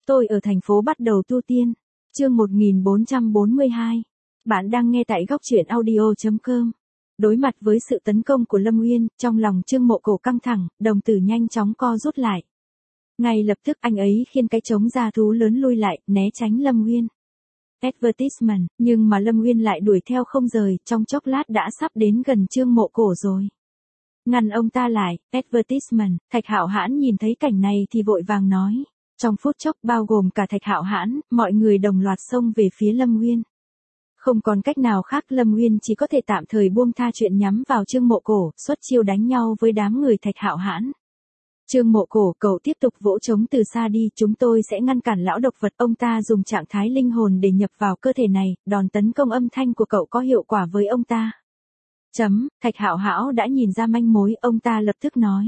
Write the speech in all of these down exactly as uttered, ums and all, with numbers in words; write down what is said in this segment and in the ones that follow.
tôi ở thành phố bắt đầu tu tiên. Chương một nghìn bốn trăm bốn mươi hai. Bạn đang nghe tại góc truyện audio chấm com. Đối mặt với sự tấn công của Lâm Uyên, trong lòng Trương Mộ Cổ căng thẳng, đồng tử nhanh chóng co rút lại. Ngay lập tức anh ấy khiêng cái trống da thú lớn lui lại, né tránh Lâm Uyên. Advertisement, nhưng mà Lâm Uyên lại đuổi theo không rời, trong chốc lát đã sắp đến gần Trương Mộ Cổ rồi. Ngăn ông ta lại, advertisement. Thạch Hạo Hãn nhìn thấy cảnh này thì vội vàng nói. Trong phút chốc bao gồm cả Thạch Hạo Hãn, mọi người đồng loạt xông về phía Lâm Uyên. Không còn cách nào khác, Lâm Uyên chỉ có thể tạm thời buông tha chuyện nhắm vào Trương Mộ Cổ, xuất chiêu đánh nhau với đám người Thạch Hạo Hãn. Trương Mộ Cổ, cậu tiếp tục vỗ trống từ xa đi, chúng tôi sẽ ngăn cản lão độc vật. Ông ta dùng trạng thái linh hồn để nhập vào cơ thể này, đòn tấn công âm thanh của cậu có hiệu quả với ông ta. Chấm, Thạch Hạo Hão đã nhìn ra manh mối, ông ta lập tức nói.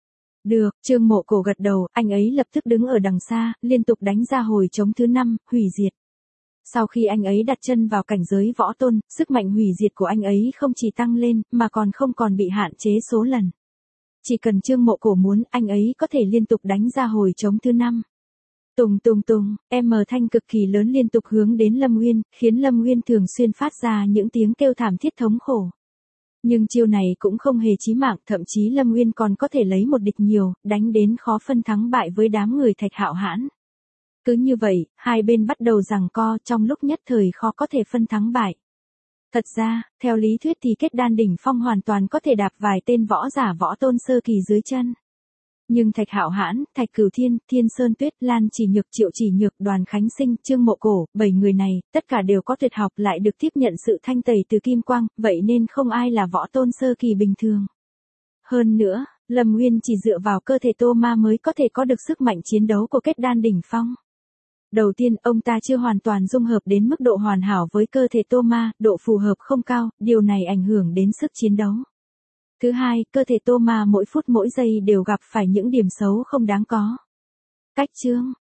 Được, Trương Mộ Cổ gật đầu, anh ấy lập tức đứng ở đằng xa, liên tục đánh ra hồi trống thứ năm, hủy diệt. Sau khi anh ấy đặt chân vào cảnh giới võ tôn, sức mạnh hủy diệt của anh ấy không chỉ tăng lên, mà còn không còn bị hạn chế số lần. Chỉ cần Trương Mộ Cổ muốn, anh ấy có thể liên tục đánh ra hồi trống thứ năm. Tùng tùng tùng, em thanh cực kỳ lớn liên tục hướng đến Lâm Uyên, khiến Lâm Uyên thường xuyên phát ra những tiếng kêu thảm thiết thống khổ. Nhưng chiêu này cũng không hề chí mạng, thậm chí Lâm Uyên còn có thể lấy một địch nhiều, đánh đến khó phân thắng bại với đám người Thạch Hạo Hãn. Cứ như vậy, hai bên bắt đầu giằng co, trong lúc nhất thời khó có thể phân thắng bại. Thật ra, theo lý thuyết thì Kết Đan đỉnh phong hoàn toàn có thể đạp vài tên võ giả võ tôn sơ kỳ dưới chân. Nhưng Thạch Hạo Hãn, Thạch Cửu Thiên, Thiên Sơn Tuyết, Lan Chỉ Nhược, Triệu Chỉ Nhược, Đoàn Khánh Sinh, Trương Mộ Cổ, bảy người này, tất cả đều có tuyệt học lại được tiếp nhận sự thanh tẩy từ kim quang, vậy nên không ai là võ tôn sơ kỳ bình thường. Hơn nữa, Lâm Uyên chỉ dựa vào cơ thể Tô Ma mới có thể có được sức mạnh chiến đấu của Kết Đan đỉnh phong. Đầu tiên, ông ta chưa hoàn toàn dung hợp đến mức độ hoàn hảo với cơ thể Tô Ma, độ phù hợp không cao, điều này ảnh hưởng đến sức chiến đấu. Thứ hai, cơ thể Tô Ma mỗi phút mỗi giây đều gặp phải những điểm xấu không đáng có. Cách chương,